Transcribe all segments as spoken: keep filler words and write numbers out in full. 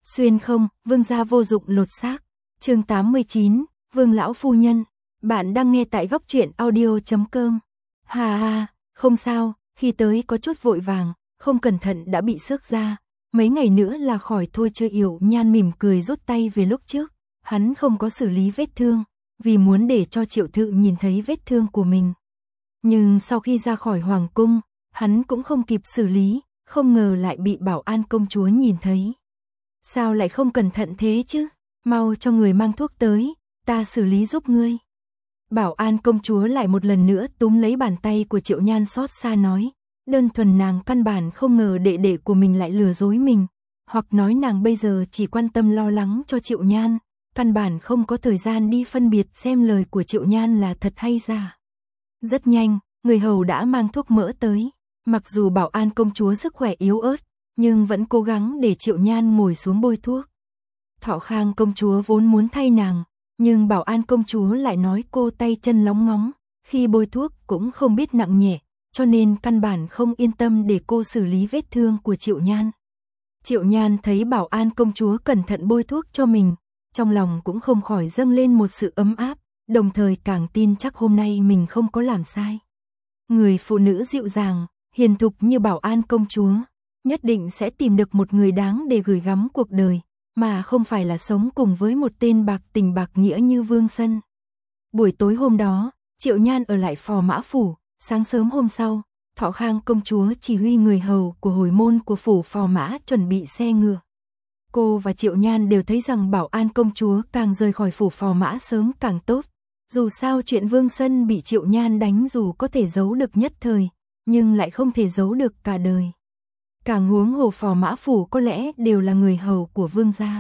Xuyên không, vương gia vô dụng lột xác. Chương tám mươi chín, Vương lão phu nhân. Bạn đang nghe tại góc truyện audio chấm com. Hà hà, không sao, khi tới có chút vội vàng, không cẩn thận đã bị xước ra. Mấy ngày nữa là khỏi thôi. Chơi Yểu Nhan mỉm cười rút tay về lúc trước. Hắn không có xử lý vết thương, vì muốn để cho Triệu Thự nhìn thấy vết thương của mình. Nhưng sau khi ra khỏi hoàng cung, hắn cũng không kịp xử lý, không ngờ lại bị Bảo An công chúa nhìn thấy. Sao lại không cẩn thận thế chứ? Mau cho người mang thuốc tới, ta xử lý giúp ngươi. Bảo An công chúa lại một lần nữa túm lấy bàn tay của Triệu Nhan xót xa nói, đơn thuần nàng căn bản không ngờ đệ đệ của mình lại lừa dối mình, hoặc nói nàng bây giờ chỉ quan tâm lo lắng cho Triệu Nhan, căn bản không có thời gian đi phân biệt xem lời của Triệu Nhan là thật hay giả. Rất nhanh, người hầu đã mang thuốc mỡ tới, mặc dù Bảo An công chúa sức khỏe yếu ớt, nhưng vẫn cố gắng để Triệu Nhan ngồi xuống bôi thuốc. Thọ Khang công chúa vốn muốn thay nàng, nhưng Bảo An công chúa lại nói cô tay chân lóng ngóng, khi bôi thuốc cũng không biết nặng nhẹ, cho nên căn bản không yên tâm để cô xử lý vết thương của Triệu Nhan. Triệu Nhan thấy Bảo An công chúa cẩn thận bôi thuốc cho mình, trong lòng cũng không khỏi dâng lên một sự ấm áp, đồng thời càng tin chắc hôm nay mình không có làm sai. Người phụ nữ dịu dàng, hiền thục như Bảo An công chúa, nhất định sẽ tìm được một người đáng để gửi gắm cuộc đời, mà không phải là sống cùng với một tên bạc tình bạc nghĩa như Vương Sân. Buổi tối hôm đó, Triệu Nhan ở lại Phò Mã Phủ, sáng sớm hôm sau, Thọ Khang công chúa chỉ huy người hầu của hồi môn của phủ Phò Mã chuẩn bị xe ngựa. Cô và Triệu Nhan đều thấy rằng Bảo An công chúa càng rời khỏi phủ Phò Mã sớm càng tốt. Dù sao chuyện Vương Sân bị Triệu Nhan đánh dù có thể giấu được nhất thời, nhưng lại không thể giấu được cả đời. Càng huống hồ Phò Mã Phủ có lẽ đều là người hầu của Vương gia.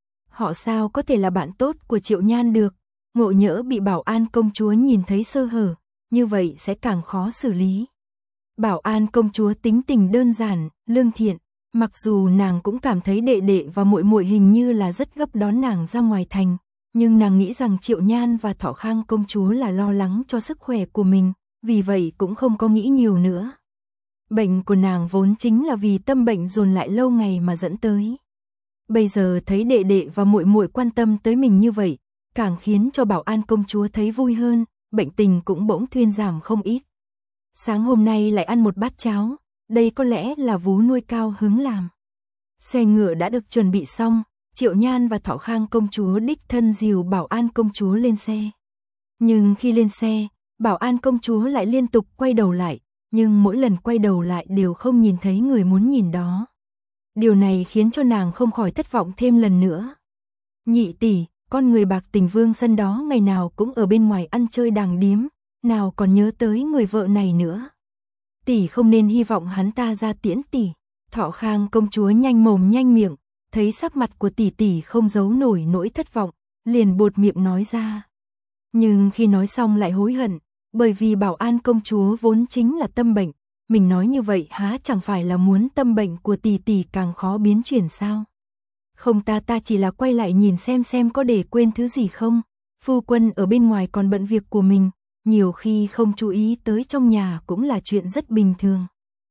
Họ sao có thể là bạn tốt của Triệu Nhan được, ngộ nhỡ bị Bảo An công chúa nhìn thấy sơ hở, như vậy sẽ càng khó xử lý. Bảo An công chúa tính tình đơn giản, lương thiện, mặc dù nàng cũng cảm thấy đệ đệ và muội muội hình như là rất gấp đón nàng ra ngoài thành, nhưng nàng nghĩ rằng Triệu Nhan và Thọ Khang công chúa là lo lắng cho sức khỏe của mình, vì vậy cũng không có nghĩ nhiều nữa. Bệnh của nàng vốn chính là vì tâm bệnh dồn lại lâu ngày mà dẫn tới. Bây giờ thấy đệ đệ và muội muội quan tâm tới mình như vậy, càng khiến cho Bảo An công chúa thấy vui hơn, bệnh tình cũng bỗng thuyên giảm không ít. Sáng hôm nay lại ăn một bát cháo, đây có lẽ là vú nuôi cao hứng làm. Xe ngựa đã được chuẩn bị xong, Triệu Nhan và Thọ Khang công chúa đích thân dìu Bảo An công chúa lên xe. Nhưng khi lên xe, Bảo An công chúa lại liên tục quay đầu lại, nhưng mỗi lần quay đầu lại đều không nhìn thấy người muốn nhìn đó. Điều này khiến cho nàng không khỏi thất vọng thêm lần nữa. Nhị tỷ, con người bạc tình Vương Sân đó ngày nào cũng ở bên ngoài ăn chơi đàng điếm, nào còn nhớ tới người vợ này nữa. Tỷ không nên hy vọng hắn ta ra tiễn tỷ. Thọ Khang công chúa nhanh mồm nhanh miệng, thấy sắc mặt của tỷ tỷ không giấu nổi nỗi thất vọng, liền buột miệng nói ra. Nhưng khi nói xong lại hối hận, bởi vì Bảo An công chúa vốn chính là tâm bệnh, mình nói như vậy há chẳng phải là muốn tâm bệnh của tỷ tỷ càng khó biến chuyển sao? Không, ta ta chỉ là quay lại nhìn xem xem có để quên thứ gì không. Phu quân ở bên ngoài còn bận việc của mình, nhiều khi không chú ý tới trong nhà cũng là chuyện rất bình thường.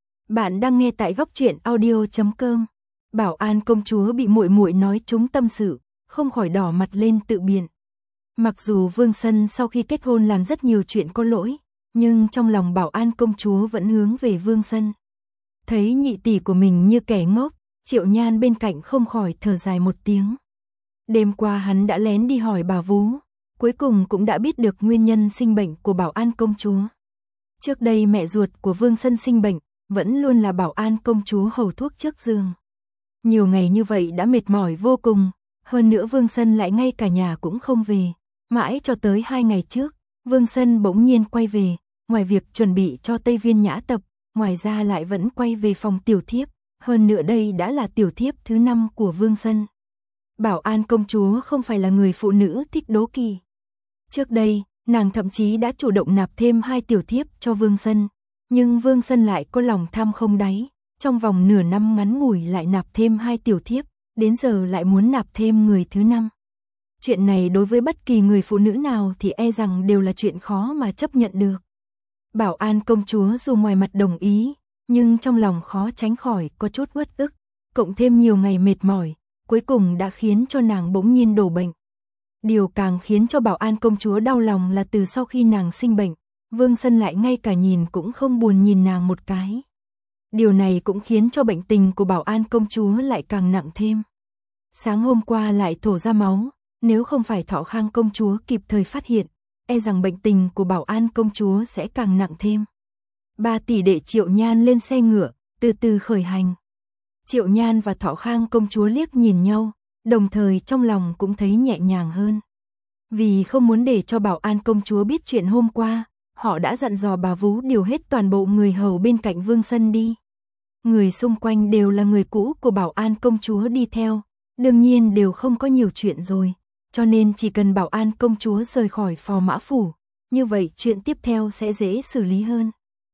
Bạn đang nghe tại góc truyện audio chấm com. Bảo An công chúa bị muội muội nói trúng tâm sự, không khỏi đỏ mặt lên tự biện. Mặc dù Vương Sân sau khi kết hôn làm rất nhiều chuyện có lỗi, nhưng trong lòng Bảo An công chúa vẫn hướng về Vương Sân. Thấy nhị tỷ của mình như kẻ ngốc, Triệu Nhan bên cạnh không khỏi thở dài một tiếng. Đêm qua hắn đã lén đi hỏi bà vú, cuối cùng cũng đã biết được nguyên nhân sinh bệnh của Bảo An công chúa. Trước đây mẹ ruột của Vương Sân sinh bệnh, vẫn luôn là Bảo An công chúa hầu thuốc trước giường. Nhiều ngày như vậy đã mệt mỏi vô cùng, hơn nữa Vương Sân lại ngay cả nhà cũng không về. Mãi cho tới hai ngày trước, Vương Sân bỗng nhiên quay về, ngoài việc chuẩn bị cho Tây Viên nhã tập, ngoài ra lại vẫn quay về phòng tiểu thiếp, hơn nữa đây đã là tiểu thiếp thứ năm của Vương Sân. Bảo An công chúa không phải là người phụ nữ thích đố kỵ. Trước đây, nàng thậm chí đã chủ động nạp thêm hai tiểu thiếp cho Vương Sân, nhưng Vương Sân lại có lòng tham không đáy, trong vòng nửa năm ngắn ngủi lại nạp thêm hai tiểu thiếp, đến giờ lại muốn nạp thêm người thứ năm. Chuyện này đối với bất kỳ người phụ nữ nào thì e rằng đều là chuyện khó mà chấp nhận được. Bảo An công chúa dù ngoài mặt đồng ý, nhưng trong lòng khó tránh khỏi có chút uất ức, cộng thêm nhiều ngày mệt mỏi, cuối cùng đã khiến cho nàng bỗng nhiên đổ bệnh. Điều càng khiến cho Bảo An công chúa đau lòng là từ sau khi nàng sinh bệnh, Vương Sân lại ngay cả nhìn cũng không buồn nhìn nàng một cái. Điều này cũng khiến cho bệnh tình của Bảo An công chúa lại càng nặng thêm. Sáng hôm qua lại thổ ra máu, nếu không phải Thọ Khang công chúa kịp thời phát hiện, e rằng bệnh tình của Bảo An công chúa sẽ càng nặng thêm. Ba tỷ đệ Triệu Nhan lên xe ngựa, từ từ khởi hành. Triệu Nhan và Thọ Khang công chúa liếc nhìn nhau, đồng thời trong lòng cũng thấy nhẹ nhàng hơn. Vì không muốn để cho Bảo An công chúa biết chuyện hôm qua, họ đã dặn dò bà vú điều hết toàn bộ người hầu bên cạnh Vương Sân đi. Người xung quanh đều là người cũ của Bảo An công chúa đi theo, đương nhiên đều không có nhiều chuyện rồi, cho nên chỉ cần Bảo An công chúa rời khỏi Phò Mã Phủ, như vậy chuyện tiếp theo sẽ dễ xử lý hơn.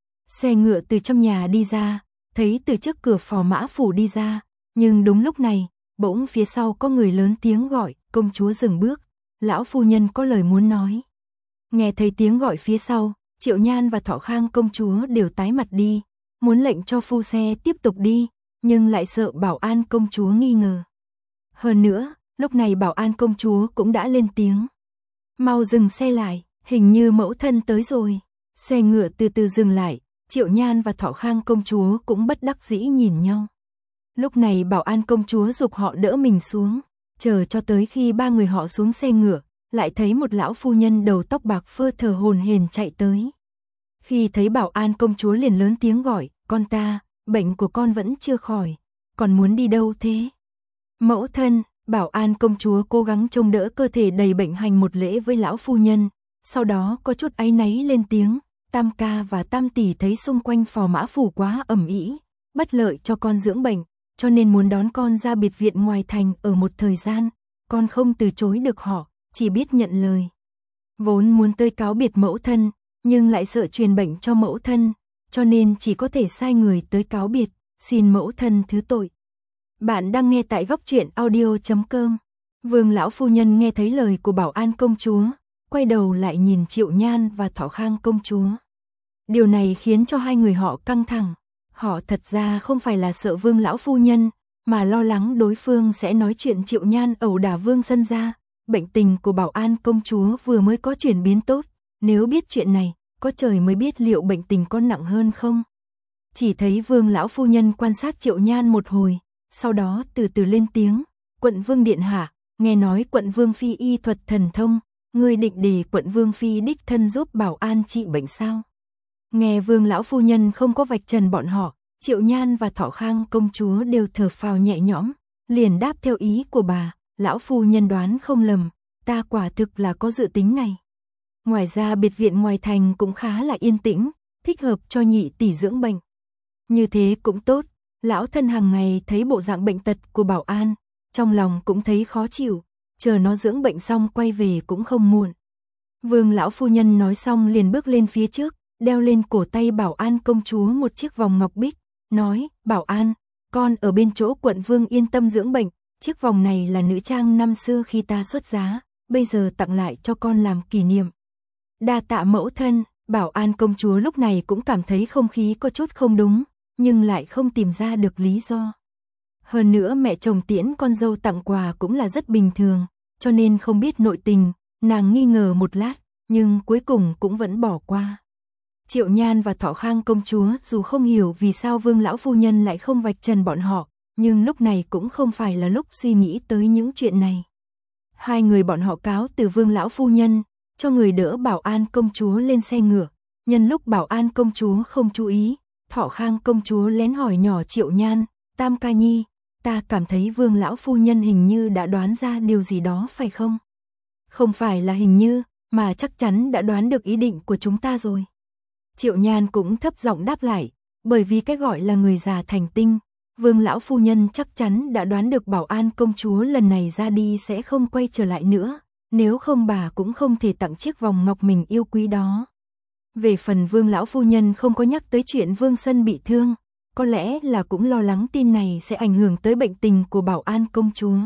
Xe ngựa từ trong nhà đi ra, thấy từ trước cửa Phò Mã Phủ đi ra, nhưng đúng lúc này, bỗng phía sau có người lớn tiếng gọi, công chúa dừng bước, lão phu nhân có lời muốn nói. Nghe thấy tiếng gọi phía sau, Triệu Nhan và Thọ Khang công chúa đều tái mặt đi, muốn lệnh cho phu xe tiếp tục đi, nhưng lại sợ Bảo An công chúa nghi ngờ. Hơn nữa, lúc này Bảo An công chúa cũng đã lên tiếng. Mau dừng xe lại, hình như mẫu thân tới rồi. Xe ngựa từ từ dừng lại, Triệu Nhan và Thọ Khang công chúa cũng bất đắc dĩ nhìn nhau. Lúc này Bảo An công chúa giục họ đỡ mình xuống, chờ cho tới khi ba người họ xuống xe ngựa, lại thấy một lão phu nhân đầu tóc bạc phơ thờ hổn hển chạy tới. Khi thấy Bảo An công chúa liền lớn tiếng gọi, con ta, bệnh của con vẫn chưa khỏi, còn muốn đi đâu thế? Mẫu thân, Bảo An công chúa cố gắng trông đỡ cơ thể đầy bệnh hành một lễ với lão phu nhân, sau đó có chút áy náy lên tiếng, Tam ca và Tam tỷ thấy xung quanh Phò Mã Phủ quá ầm ĩ, bất lợi cho con dưỡng bệnh, cho nên muốn đón con ra biệt viện ngoài thành ở một thời gian, con không từ chối được họ, chỉ biết nhận lời. Vốn muốn tới cáo biệt mẫu thân, nhưng lại sợ truyền bệnh cho mẫu thân, cho nên chỉ có thể sai người tới cáo biệt, xin mẫu thân thứ tội. Bạn đang nghe tại góc truyện audio chấm com. Vương lão phu nhân nghe thấy lời của Bảo An công chúa, quay đầu lại nhìn Triệu Nhan và Thọ Khang công chúa. Điều này khiến cho hai người họ căng thẳng. Họ thật ra không phải là sợ Vương lão phu nhân, mà lo lắng đối phương sẽ nói chuyện Triệu Nhan ẩu đả Vương Sân ra. Bệnh tình của Bảo An công chúa vừa mới có chuyển biến tốt, nếu biết chuyện này, có trời mới biết liệu bệnh tình có nặng hơn không. Chỉ thấy Vương lão phu nhân quan sát Triệu Nhan một hồi, sau đó từ từ lên tiếng, quận vương điện hạ, nghe nói quận vương phi y thuật thần thông, ngươi định để quận vương phi đích thân giúp Bảo An trị bệnh sao? Nghe Vương lão phu nhân không có vạch trần bọn họ, Triệu Nhan và Thọ Khang công chúa đều thở phào nhẹ nhõm, liền đáp theo ý của bà, lão phu nhân đoán không lầm, ta quả thực là có dự tính này. Ngoài ra biệt viện ngoài thành cũng khá là yên tĩnh, thích hợp cho nhị tỷ dưỡng bệnh. Như thế cũng tốt, lão thân hàng ngày thấy bộ dạng bệnh tật của Bảo An, trong lòng cũng thấy khó chịu, chờ nó dưỡng bệnh xong quay về cũng không muộn. Vương lão phu nhân nói xong liền bước lên phía trước, đeo lên cổ tay Bảo An công chúa một chiếc vòng ngọc bích, nói, Bảo An, con ở bên chỗ quận vương yên tâm dưỡng bệnh, chiếc vòng này là nữ trang năm xưa khi ta xuất giá, bây giờ tặng lại cho con làm kỷ niệm. Đa tạ mẫu thân. Bảo An công chúa lúc này cũng cảm thấy không khí có chút không đúng, nhưng lại không tìm ra được lý do. Hơn nữa mẹ chồng tiễn con dâu tặng quà cũng là rất bình thường, cho nên không biết nội tình, nàng nghi ngờ một lát, nhưng cuối cùng cũng vẫn bỏ qua. Triệu Nhan và Thọ Khang công chúa dù không hiểu vì sao Vương lão phu nhân lại không vạch trần bọn họ, nhưng lúc này cũng không phải là lúc suy nghĩ tới những chuyện này. Hai người bọn họ cáo từ Vương lão phu nhân, cho người đỡ Bảo An công chúa lên xe ngựa. Nhân lúc Bảo An công chúa không chú ý, Thọ Khang công chúa lén hỏi nhỏ Triệu Nhan, Tam ca nhi, ta cảm thấy Vương lão phu nhân hình như đã đoán ra điều gì đó phải không? Không phải là hình như, mà chắc chắn đã đoán được ý định của chúng ta rồi. Triệu Nhan cũng thấp giọng đáp lại, bởi vì cái gọi là người già thành tinh, Vương lão phu nhân chắc chắn đã đoán được Bảo An công chúa lần này ra đi sẽ không quay trở lại nữa, nếu không bà cũng không thể tặng chiếc vòng ngọc mình yêu quý đó. Về phần Vương lão phu nhân không có nhắc tới chuyện Vương Sân bị thương, có lẽ là cũng lo lắng tin này sẽ ảnh hưởng tới bệnh tình của Bảo An công chúa.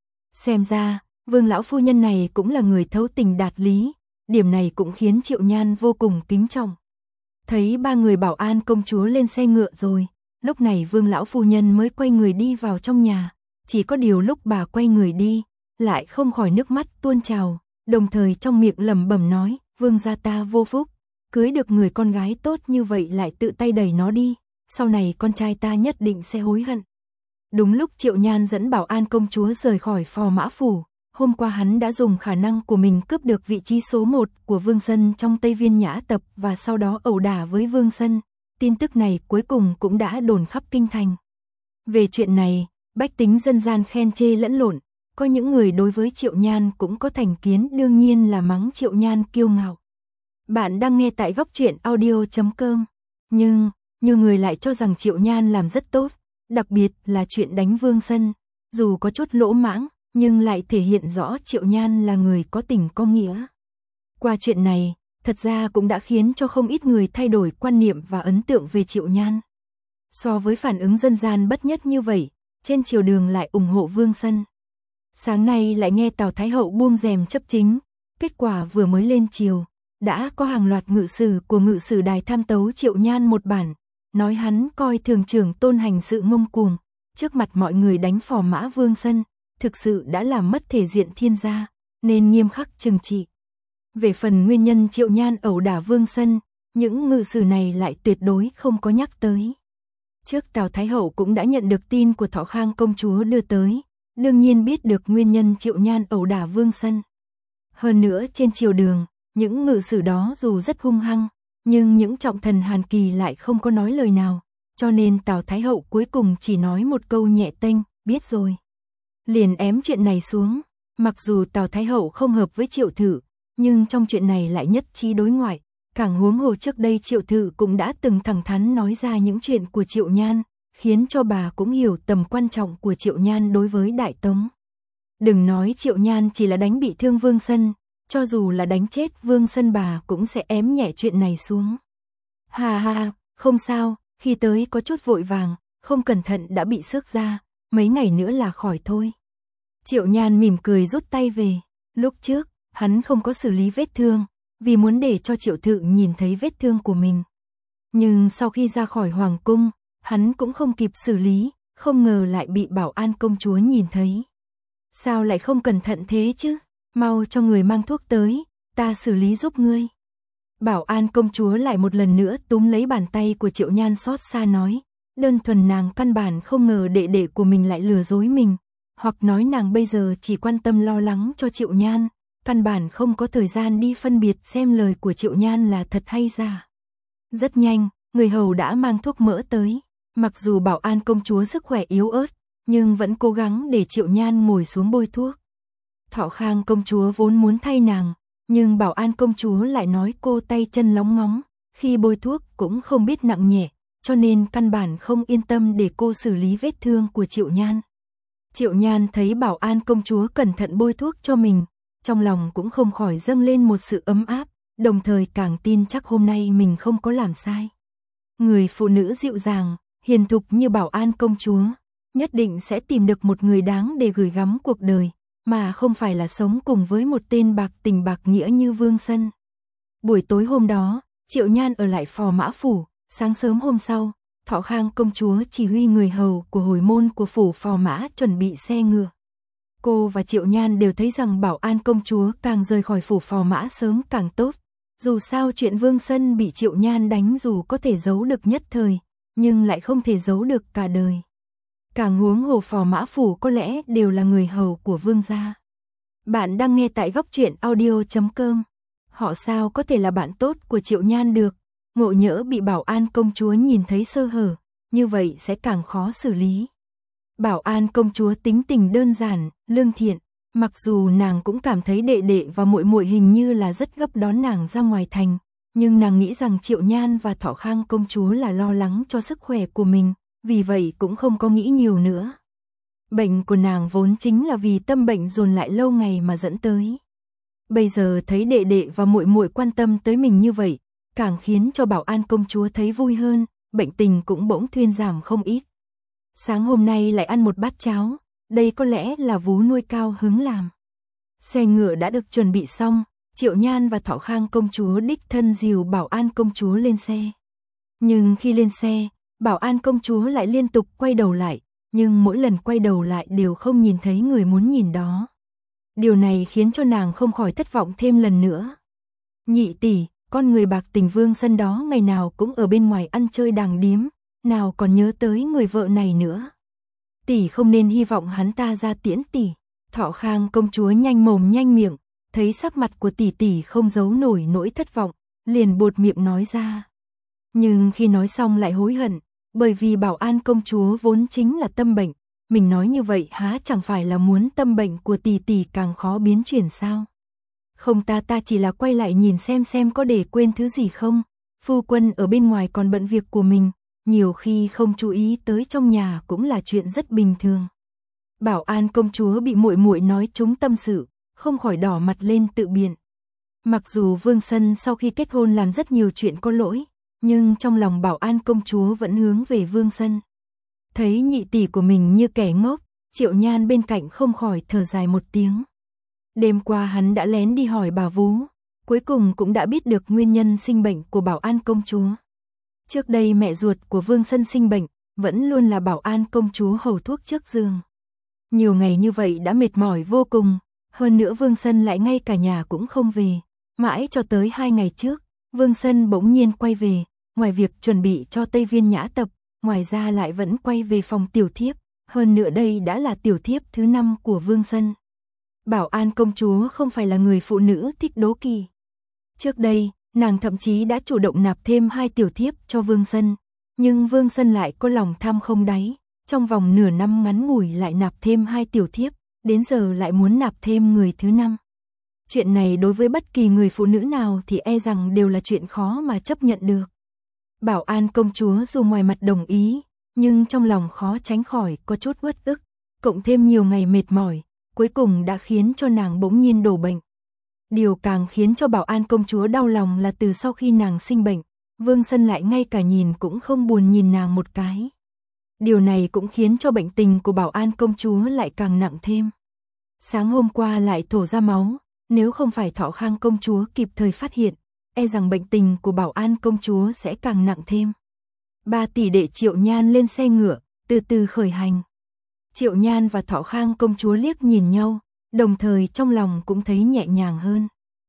Xem ra, Vương lão phu nhân này cũng là người thấu tình đạt lý, điểm này cũng khiến Triệu Nhan vô cùng kính trọng. Thấy ba người Bảo An công chúa lên xe ngựa rồi, lúc này Vương lão phu nhân mới quay người đi vào trong nhà. chỉ có điều lúc bà quay người đi, lại không khỏi nước mắt tuôn trào, đồng thời trong miệng lẩm bẩm nói, Vương gia ta vô phúc, cưới được người con gái tốt như vậy lại tự tay đẩy nó đi, sau này con trai ta nhất định sẽ hối hận. Đúng lúc Triệu Nhan dẫn Bảo An công chúa rời khỏi Phò Mã Phủ, hôm qua hắn đã dùng khả năng của mình cướp được vị trí số một của Vương Sân trong Tây Viên Nhã Tập và sau đó ẩu đả với Vương Sân. Tin tức này cuối cùng cũng đã đồn khắp kinh thành. Về chuyện này, bách tính dân gian khen chê lẫn lộn, có những người đối với Triệu Nhan cũng có thành kiến, đương nhiên là mắng Triệu Nhan kiêu ngạo. Bạn đang nghe tại góc truyện audio chấm com. Nhưng, nhiều người lại cho rằng Triệu Nhan làm rất tốt, đặc biệt là chuyện đánh Vương Sân, dù có chút lỗ mãng, nhưng lại thể hiện rõ Triệu Nhan là người có tình có nghĩa. Qua chuyện này, thật ra cũng đã khiến cho không ít người thay đổi quan niệm và ấn tượng về Triệu Nhan. So với phản ứng dân gian bất nhất như vậy, trên triều đường lại ủng hộ Vương Sân. Sáng nay lại nghe Tào Thái Hậu buông rèm chấp chính, kết quả vừa mới lên triều, đã có hàng loạt ngự sử của ngự sử đài tham tấu Triệu Nhan một bản, nói hắn coi thường trưởng tôn hành sự ngông cuồng, trước mặt mọi người đánh Phò Mã Vương Sân, thực sự đã làm mất thể diện thiên gia, nên nghiêm khắc trừng trị. Về phần nguyên nhân Triệu Nhan ẩu đả Vương Sân, những ngự sử này lại tuyệt đối không có nhắc tới. Trước Tào Thái Hậu cũng đã nhận được tin của Thọ Khang công chúa đưa tới, đương nhiên biết được nguyên nhân Triệu Nhan ẩu đả Vương Sân. Hơn nữa trên triều đường, những ngự sử đó dù rất hung hăng, nhưng những trọng thần Hàn Kỳ lại không có nói lời nào, cho nên Tào Thái Hậu cuối cùng chỉ nói một câu nhẹ tênh, biết rồi. Liền ém chuyện này xuống, mặc dù Tào Thái Hậu không hợp với Triệu Thự, nhưng trong chuyện này lại nhất trí đối ngoại, càng huống hồ trước đây Triệu Thự cũng đã từng thẳng thắn nói ra những chuyện của Triệu Nhan, khiến cho bà cũng hiểu tầm quan trọng của Triệu Nhan đối với Đại Tống. Đừng nói Triệu Nhan chỉ là đánh bị thương Vương Sân, cho dù là đánh chết Vương Sân bà cũng sẽ ém nhẹ chuyện này xuống. Hà hà, không sao, khi tới có chút vội vàng, không cẩn thận đã bị xước ra, mấy ngày nữa là khỏi thôi. Triệu Nhan mỉm cười rút tay về, lúc trước, hắn không có xử lý vết thương, vì muốn để cho Triệu Thự nhìn thấy vết thương của mình. Nhưng sau khi ra khỏi Hoàng cung, hắn cũng không kịp xử lý, không ngờ lại bị Bảo An công chúa nhìn thấy. Sao lại không cẩn thận thế chứ? Mau cho người mang thuốc tới, ta xử lý giúp ngươi. Bảo An công chúa lại một lần nữa túm lấy bàn tay của Triệu Nhan xót xa nói, đơn thuần nàng căn bản không ngờ đệ đệ của mình lại lừa dối mình, hoặc nói nàng bây giờ chỉ quan tâm lo lắng cho Triệu Nhan, căn bản không có thời gian đi phân biệt xem lời của Triệu Nhan là thật hay giả. Rất nhanh, người hầu đã mang thuốc mỡ tới, mặc dù Bảo An công chúa sức khỏe yếu ớt, nhưng vẫn cố gắng để Triệu Nhan ngồi xuống bôi thuốc. Thọ Khang công chúa vốn muốn thay nàng, nhưng Bảo An công chúa lại nói cô tay chân lóng ngóng, khi bôi thuốc cũng không biết nặng nhẹ, cho nên căn bản không yên tâm để cô xử lý vết thương của Triệu Nhan. Triệu Nhan thấy Bảo An công chúa cẩn thận bôi thuốc cho mình, trong lòng cũng không khỏi dâng lên một sự ấm áp, đồng thời càng tin chắc hôm nay mình không có làm sai. Người phụ nữ dịu dàng, hiền thục như Bảo An công chúa, nhất định sẽ tìm được một người đáng để gửi gắm cuộc đời, mà không phải là sống cùng với một tên bạc tình bạc nghĩa như Vương Sân. Buổi tối hôm đó, Triệu Nhan ở lại Phò Mã Phủ, sáng sớm hôm sau, Thọ Khang công chúa chỉ huy người hầu của hồi môn của phủ Phò Mã chuẩn bị xe ngựa. Cô và Triệu Nhan đều thấy rằng Bảo An công chúa càng rời khỏi phủ Phò Mã sớm càng tốt. Dù sao chuyện Vương Sân bị Triệu Nhan đánh dù có thể giấu được nhất thời, nhưng lại không thể giấu được cả đời. Càng huống hồ Phò Mã Phủ có lẽ đều là người hầu của Vương gia. Bạn đang nghe tại góc truyện audio chấm com. Họ sao có thể là bạn tốt của Triệu Nhan được, ngộ nhỡ bị Bảo An công chúa nhìn thấy sơ hở, như vậy sẽ càng khó xử lý. Bảo An công chúa tính tình đơn giản, lương thiện, mặc dù nàng cũng cảm thấy đệ đệ và muội muội hình như là rất gấp đón nàng ra ngoài thành, nhưng nàng nghĩ rằng Triệu Nhan và Thọ Khang công chúa là lo lắng cho sức khỏe của mình, vì vậy cũng không có nghĩ nhiều nữa. Bệnh của nàng vốn chính là vì tâm bệnh dồn lại lâu ngày mà dẫn tới. Bây giờ thấy đệ đệ và muội muội quan tâm tới mình như vậy, càng khiến cho Bảo An công chúa thấy vui hơn, bệnh tình cũng bỗng thuyên giảm không ít. Sáng hôm nay lại ăn một bát cháo, đây có lẽ là vú nuôi cao hứng làm. Xe ngựa đã được chuẩn bị xong, Triệu Nhan và Thọ Khang công chúa đích thân dìu Bảo An công chúa lên xe. Nhưng khi lên xe, Bảo An công chúa lại liên tục quay đầu lại, nhưng mỗi lần quay đầu lại đều không nhìn thấy người muốn nhìn đó. Điều này khiến cho nàng không khỏi thất vọng thêm lần nữa. Nhị tỷ, con người bạc tình Vương Sân đó ngày nào cũng ở bên ngoài ăn chơi đàng điếm, nào còn nhớ tới người vợ này nữa. Tỷ không nên hy vọng hắn ta ra tiễn tỷ. Thọ Khang công chúa nhanh mồm nhanh miệng, thấy sắc mặt của tỷ tỷ không giấu nổi nỗi thất vọng, liền buột miệng nói ra. Nhưng khi nói xong lại hối hận, bởi vì Bảo An công chúa vốn chính là tâm bệnh, mình nói như vậy há chẳng phải là muốn tâm bệnh của tỷ tỷ càng khó biến chuyển sao? Không, ta ta chỉ là quay lại nhìn xem xem có để quên thứ gì không. Phu quân ở bên ngoài còn bận việc của mình, nhiều khi không chú ý tới trong nhà cũng là chuyện rất bình thường. Bảo An công chúa bị muội muội nói trúng tâm sự, không khỏi đỏ mặt lên tự biện. Mặc dù Vương Sân sau khi kết hôn làm rất nhiều chuyện có lỗi, nhưng trong lòng Bảo An công chúa vẫn hướng về Vương Sân. Thấy nhị tỷ của mình như kẻ ngốc, Triệu Nhan bên cạnh không khỏi thở dài một tiếng. Đêm qua hắn đã lén đi hỏi bà vú, cuối cùng cũng đã biết được nguyên nhân sinh bệnh của Bảo An công chúa. Trước đây mẹ ruột của Vương Sân sinh bệnh, vẫn luôn là Bảo An công chúa hầu thuốc trước giường. Nhiều ngày như vậy đã mệt mỏi vô cùng, hơn nữa Vương Sân lại ngay cả nhà cũng không về. Mãi cho tới hai ngày trước, Vương Sân bỗng nhiên quay về, ngoài việc chuẩn bị cho Tây Viên nhã tập, ngoài ra lại vẫn quay về phòng tiểu thiếp, hơn nữa đây đã là tiểu thiếp thứ năm của Vương Sân. Bảo An công chúa không phải là người phụ nữ thích đố kỵ. Trước đây, nàng thậm chí đã chủ động nạp thêm hai tiểu thiếp cho Vương Sân, nhưng Vương Sân lại có lòng tham không đáy, trong vòng nửa năm ngắn ngủi lại nạp thêm hai tiểu thiếp, đến giờ lại muốn nạp thêm người thứ năm. Chuyện này đối với bất kỳ người phụ nữ nào thì e rằng đều là chuyện khó mà chấp nhận được. Bảo An công chúa dù ngoài mặt đồng ý, nhưng trong lòng khó tránh khỏi có chút uất ức, cộng thêm nhiều ngày mệt mỏi, cuối cùng đã khiến cho nàng bỗng nhiên đổ bệnh. Điều càng khiến cho Bảo An công chúa đau lòng là từ sau khi nàng sinh bệnh, Vương Sân lại ngay cả nhìn cũng không buồn nhìn nàng một cái. Điều này cũng khiến cho bệnh tình của Bảo An công chúa lại càng nặng thêm. Sáng hôm qua lại thổ ra máu, nếu không phải Thọ Khang công chúa kịp thời phát hiện, e rằng bệnh tình của Bảo An công chúa sẽ càng nặng thêm. Ba tỷ đệ Triệu Nhan lên xe ngựa, từ từ khởi hành. Triệu Nhan và Thọ Khang công chúa liếc nhìn nhau, đồng thời trong lòng cũng thấy nhẹ nhàng hơn.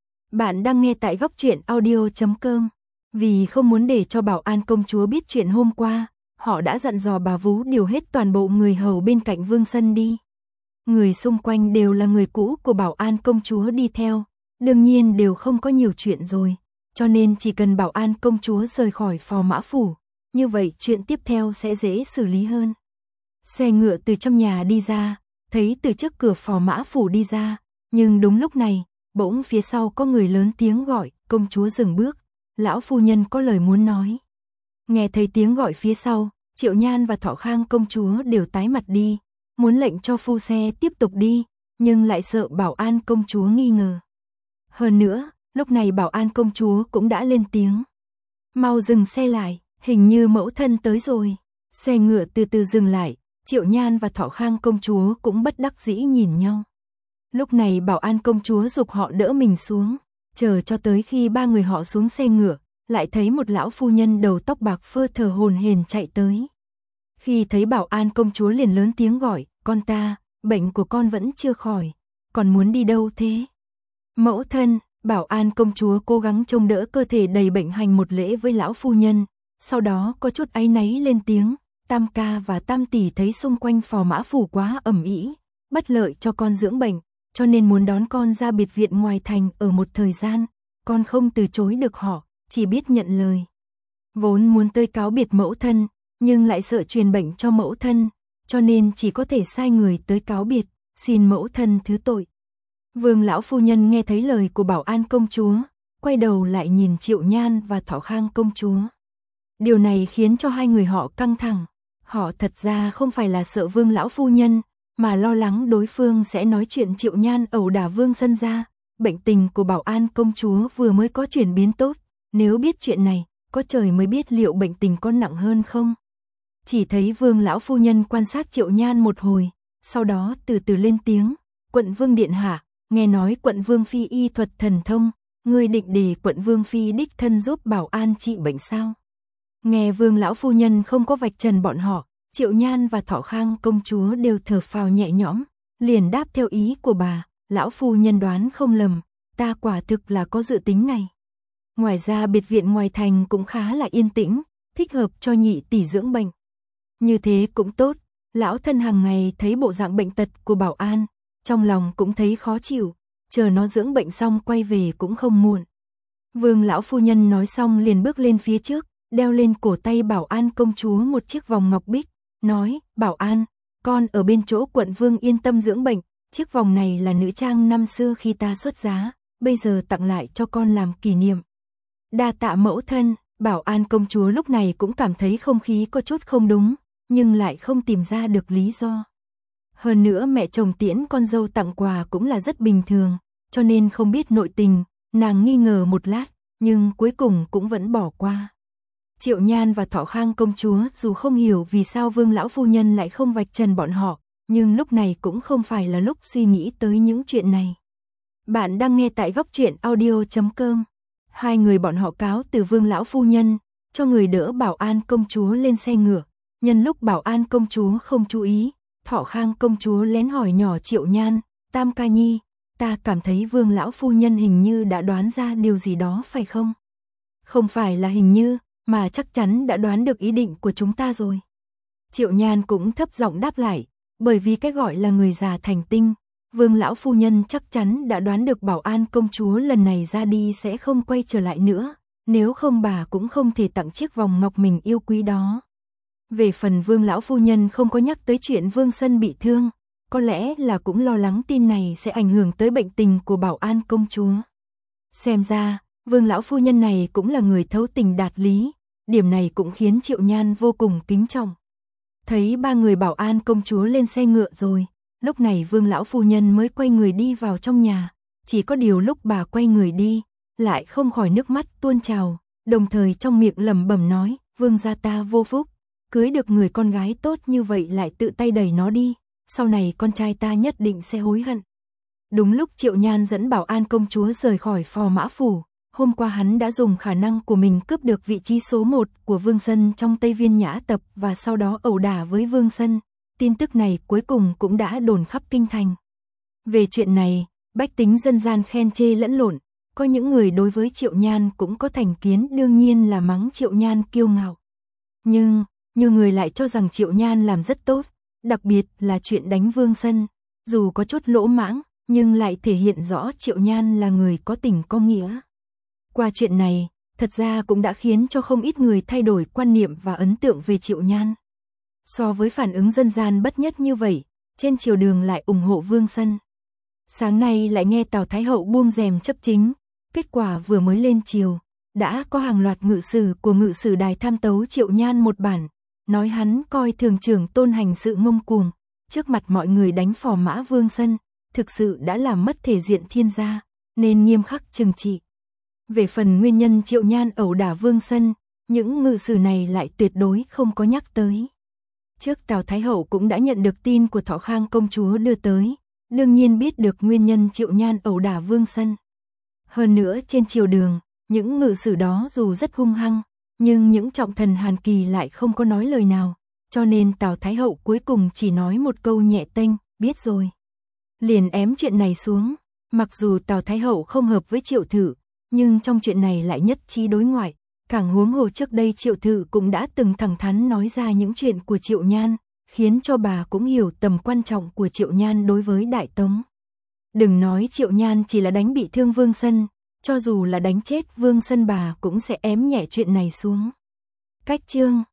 Bạn đang nghe tại góc truyện audio chấm com. Vì không muốn để cho Bảo An công chúa biết chuyện hôm qua, họ đã dặn dò bà vú điều hết toàn bộ người hầu bên cạnh Vương Sân đi. Người xung quanh đều là người cũ của Bảo An công chúa đi theo, đương nhiên đều không có nhiều chuyện rồi, cho nên chỉ cần Bảo An công chúa rời khỏi Phò Mã Phủ, như vậy chuyện tiếp theo sẽ dễ xử lý hơn. Xe ngựa từ trong nhà đi ra, thấy từ trước cửa Phò Mã Phủ đi ra, nhưng đúng lúc này, bỗng phía sau có người lớn tiếng gọi, công chúa dừng bước, lão phu nhân có lời muốn nói. Nghe thấy tiếng gọi phía sau, Triệu Nhan và Thọ Khang công chúa đều tái mặt đi, muốn lệnh cho phu xe tiếp tục đi, nhưng lại sợ Bảo An công chúa nghi ngờ. Hơn nữa, lúc này Bảo An công chúa cũng đã lên tiếng. Mau dừng xe lại, hình như mẫu thân tới rồi. Xe ngựa từ từ dừng lại, Triệu Nhan và Thọ Khang công chúa cũng bất đắc dĩ nhìn nhau. Lúc này Bảo An công chúa giục họ đỡ mình xuống, chờ cho tới khi ba người họ xuống xe ngựa, lại thấy một lão phu nhân đầu tóc bạc phơ thờ hổn hển chạy tới. Khi thấy Bảo An công chúa liền lớn tiếng gọi, con ta, bệnh của con vẫn chưa khỏi, còn muốn đi đâu thế? Mẫu thân, Bảo An công chúa cố gắng trông đỡ cơ thể đầy bệnh hành một lễ với lão phu nhân, sau đó có chút áy náy lên tiếng, Tam ca và Tam tỷ thấy xung quanh Phò Mã Phủ quá ầm ĩ, bất lợi cho con dưỡng bệnh, cho nên muốn đón con ra biệt viện ngoài thành ở một thời gian, con không từ chối được họ, chỉ biết nhận lời. Vốn muốn tới cáo biệt mẫu thân, nhưng lại sợ truyền bệnh cho mẫu thân, cho nên chỉ có thể sai người tới cáo biệt, xin mẫu thân thứ tội. Vương lão phu nhân nghe thấy lời của Bảo An công chúa, quay đầu lại nhìn Triệu Nhan và Thọ Khang công chúa. Điều này khiến cho hai người họ căng thẳng, họ thật ra không phải là sợ Vương lão phu nhân, mà lo lắng đối phương sẽ nói chuyện Triệu Nhan ẩu đả Vương Sân ra. Bệnh tình của Bảo An công chúa vừa mới có chuyển biến tốt, nếu biết chuyện này, có trời mới biết liệu bệnh tình có nặng hơn không. Chỉ thấy Vương lão phu nhân quan sát Triệu Nhan một hồi, sau đó từ từ lên tiếng, quận vương điện hạ, nghe nói quận vương phi y thuật thần thông, ngươi định để quận vương phi đích thân giúp Bảo An trị bệnh sao? Nghe Vương lão phu nhân không có vạch trần bọn họ, Triệu Nhan và Thọ Khang công chúa đều thở phào nhẹ nhõm, liền đáp theo ý của bà, lão phu nhân đoán không lầm, ta quả thực là có dự tính này. Ngoài ra biệt viện ngoài thành cũng khá là yên tĩnh, thích hợp cho nhị tỷ dưỡng bệnh. Như thế cũng tốt, lão thân hàng ngày thấy bộ dạng bệnh tật của Bảo An, trong lòng cũng thấy khó chịu, chờ nó dưỡng bệnh xong quay về cũng không muộn. Vương lão phu nhân nói xong liền bước lên phía trước, đeo lên cổ tay Bảo An công chúa một chiếc vòng ngọc bích, nói, Bảo An, con ở bên chỗ quận vương yên tâm dưỡng bệnh, chiếc vòng này là nữ trang năm xưa khi ta xuất giá, bây giờ tặng lại cho con làm kỷ niệm. Đa tạ mẫu thân. Bảo An công chúa lúc này cũng cảm thấy không khí có chút không đúng, nhưng lại không tìm ra được lý do. Hơn nữa mẹ chồng tiễn con dâu tặng quà cũng là rất bình thường, cho nên không biết nội tình, nàng nghi ngờ một lát, nhưng cuối cùng cũng vẫn bỏ qua. Triệu Nhan và Thọ Khang công chúa dù không hiểu vì sao Vương lão phu nhân lại không vạch trần bọn họ, nhưng lúc này cũng không phải là lúc suy nghĩ tới những chuyện này. Bạn đang nghe tại góc truyện audio chấm com. Hai người bọn họ cáo từ Vương lão phu nhân, cho người đỡ Bảo An công chúa lên xe ngựa. Nhân lúc Bảo An công chúa không chú ý, Thọ Khang công chúa lén hỏi nhỏ Triệu Nhan, Tam ca nhi, ta cảm thấy Vương lão phu nhân hình như đã đoán ra điều gì đó phải không? Không phải là hình như, mà chắc chắn đã đoán được ý định của chúng ta rồi. Triệu Nhan cũng thấp giọng đáp lại, bởi vì cái gọi là người già thành tinh, Vương lão phu nhân chắc chắn đã đoán được Bảo An công chúa lần này ra đi sẽ không quay trở lại nữa, nếu không bà cũng không thể tặng chiếc vòng ngọc mình yêu quý đó. Về phần Vương lão phu nhân không có nhắc tới chuyện Vương Sân bị thương, có lẽ là cũng lo lắng tin này sẽ ảnh hưởng tới bệnh tình của Bảo An công chúa. Xem ra, Vương lão phu nhân này cũng là người thấu tình đạt lý, điểm này cũng khiến Triệu Nhan vô cùng kính trọng. Thấy ba người Bảo An công chúa lên xe ngựa rồi, lúc này Vương lão phu nhân mới quay người đi vào trong nhà, chỉ có điều lúc bà quay người đi, lại không khỏi nước mắt tuôn trào, đồng thời trong miệng lẩm bẩm nói, Vương gia ta vô phúc, cưới được người con gái tốt như vậy lại tự tay đẩy nó đi, sau này con trai ta nhất định sẽ hối hận. Đúng lúc Triệu Nhan dẫn Bảo An công chúa rời khỏi Phò Mã Phủ, hôm qua hắn đã dùng khả năng của mình cướp được vị trí số một của Vương Sân trong Tây Viên Nhã Tập và sau đó ẩu đả với Vương Sân. Tin tức này cuối cùng cũng đã đồn khắp kinh thành. Về chuyện này, bách tính dân gian khen chê lẫn lộn, có những người đối với Triệu Nhan cũng có thành kiến, đương nhiên là mắng Triệu Nhan kiêu ngạo. Nhưng, nhiều người lại cho rằng Triệu Nhan làm rất tốt, đặc biệt là chuyện đánh Vương Sân, dù có chút lỗ mãng, nhưng lại thể hiện rõ Triệu Nhan là người có tình có nghĩa. Qua chuyện này, thật ra cũng đã khiến cho không ít người thay đổi quan niệm và ấn tượng về Triệu Nhan. So với phản ứng dân gian bất nhất như vậy, trên triều đường lại ủng hộ Vương Sân. Sáng nay lại nghe Tào Thái Hậu buông rèm chấp chính, kết quả vừa mới lên triều, đã có hàng loạt ngự sử của ngự sử đài tham tấu Triệu Nhan một bản, nói hắn coi thường trưởng tôn hành sự ngông cuồng, trước mặt mọi người đánh Phò Mã Vương Sân, thực sự đã làm mất thể diện thiên gia, nên nghiêm khắc trừng trị. Về phần nguyên nhân Triệu Nhan ẩu đả Vương Sân, những ngự sử này lại tuyệt đối không có nhắc tới. Trước Tào Thái Hậu cũng đã nhận được tin của Thọ Khang công chúa đưa tới, đương nhiên biết được nguyên nhân Triệu Nhan ẩu đả Vương Sân. Hơn nữa trên triều đường, những ngự sử đó dù rất hung hăng, nhưng những trọng thần Hàn Kỳ lại không có nói lời nào, cho nên Tào Thái Hậu cuối cùng chỉ nói một câu nhẹ tênh, biết rồi. Liền ém chuyện này xuống, mặc dù Tào Thái Hậu không hợp với Triệu Thự, nhưng trong chuyện này lại nhất trí đối ngoại. Càng huống hồ trước đây Triệu Thự cũng đã từng thẳng thắn nói ra những chuyện của Triệu Nhan, khiến cho bà cũng hiểu tầm quan trọng của Triệu Nhan đối với Đại Tống. Đừng nói Triệu Nhan chỉ là đánh bị thương Vương Sân, cho dù là đánh chết Vương Sân bà cũng sẽ ém nhẹ chuyện này xuống. Cách chương